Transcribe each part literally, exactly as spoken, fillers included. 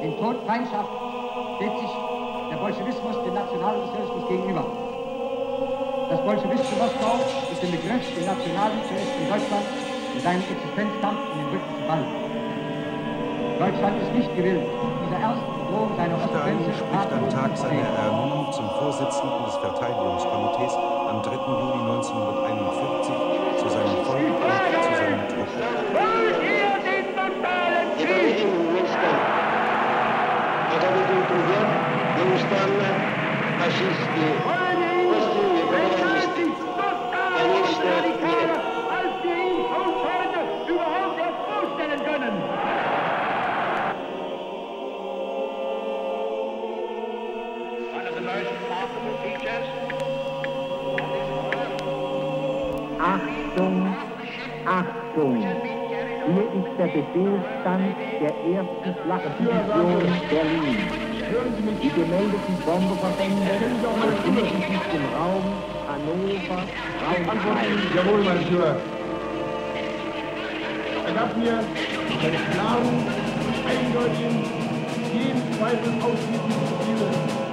In Todfeindschaft steht sich der Bolschewismus dem Nationalsozialismus gegenüber. Das Bolschewistische Moskau ist im Begriff, den Nationalsozialisten in Deutschland mit seinem Existenzkampf in den Rücken zu fallen. Deutschland ist nicht gewillt, dieser ersten Bedrohung seiner Ostgrenze spricht am Tag seiner Ernennung zum Vorsitzenden des Verteidigungskomitees am dritten Juli neunzehnhunderteinundvierzig zu seinem Volk und zu seinen Truppen. Wollt ihr den totalen Krieg? Als wir ihn uns heute überhaupt erst vorstellen können. One of the most remarkable features of this Achtung, Achtung! Hier ist der Befehlsstand der ersten Flakdivision Berlin. Die gemeldeten Bombenverbände befinden sich im Raum Hannover, Braunschweig. Jawohl, mein Führer. Er gab mir seine klaren, eindeutigen, jeden Zweifel ausschließlichen Ziele.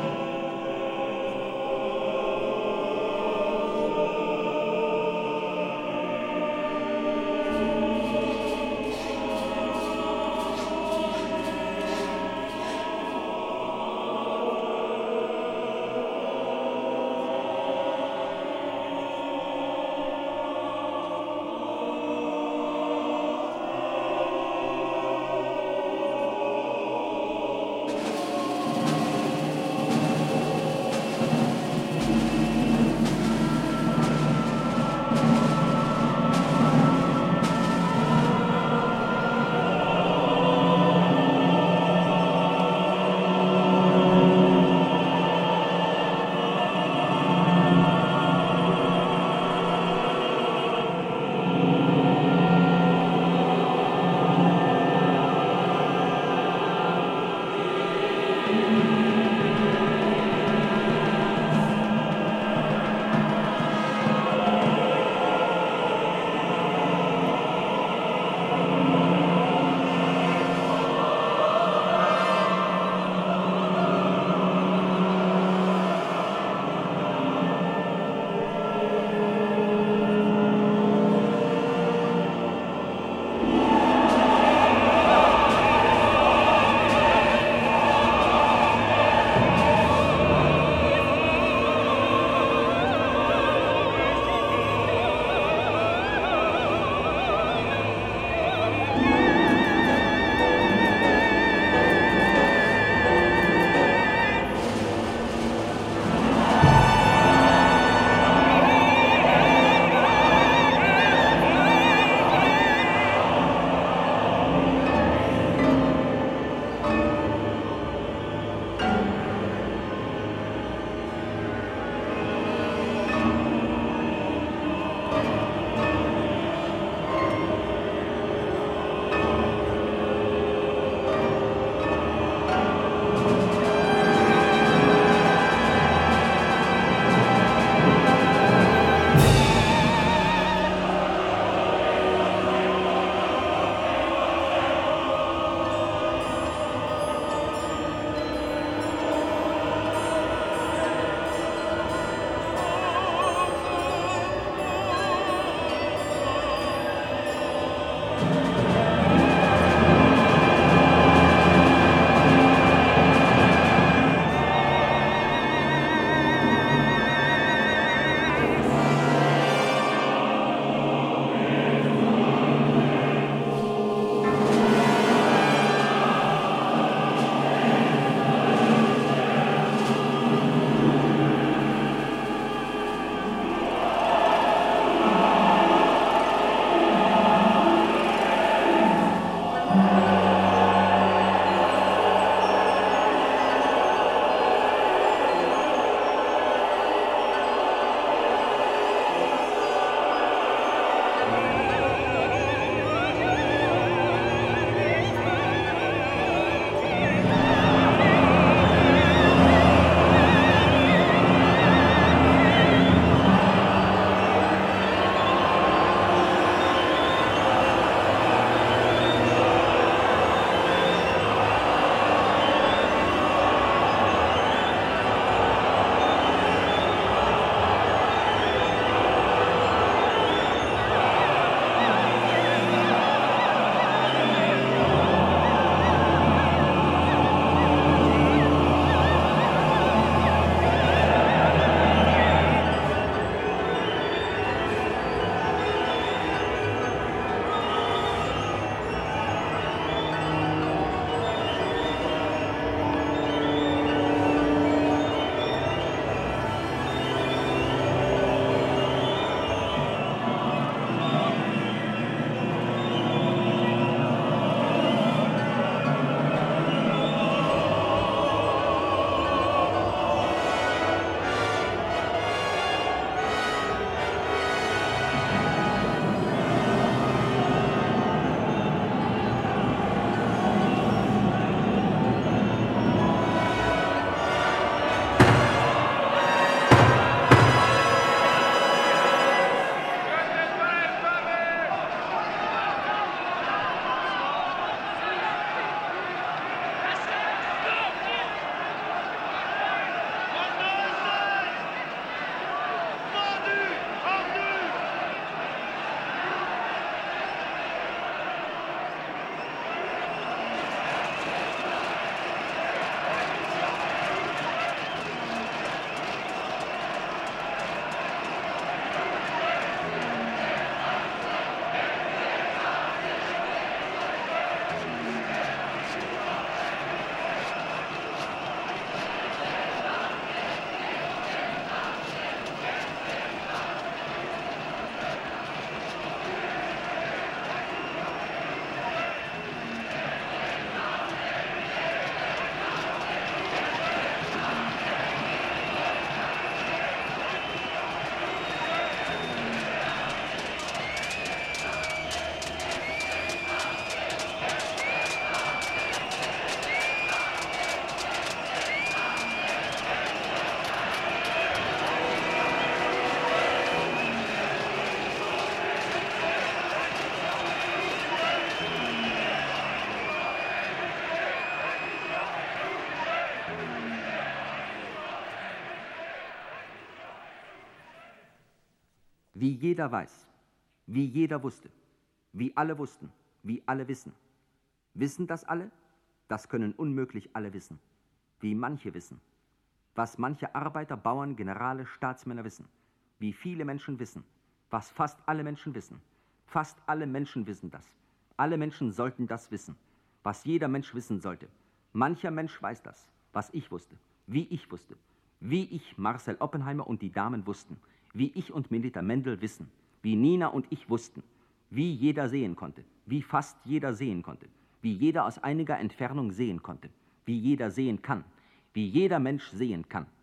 wie jeder weiß, wie jeder wusste, wie alle wussten, wie alle wissen. Wissen das alle? Das können unmöglich alle wissen. Wie manche wissen. Was manche Arbeiter, Bauern, Generale, Staatsmänner wissen. Wie viele Menschen wissen. Was fast alle Menschen wissen. Fast alle Menschen wissen das. Alle Menschen sollten das wissen. Was jeder Mensch wissen sollte. Mancher Mensch weiß das, was ich wusste, wie ich wusste. Wie ich, Marcel Oppenheimer und die Damen wussten. Wie ich und Melita Mendel wissen. Wie Nina und ich wussten. Wie jeder sehen konnte. Wie fast jeder sehen konnte. Wie jeder aus einiger Entfernung sehen konnte. Wie jeder sehen kann. Wie jeder Mensch sehen kann.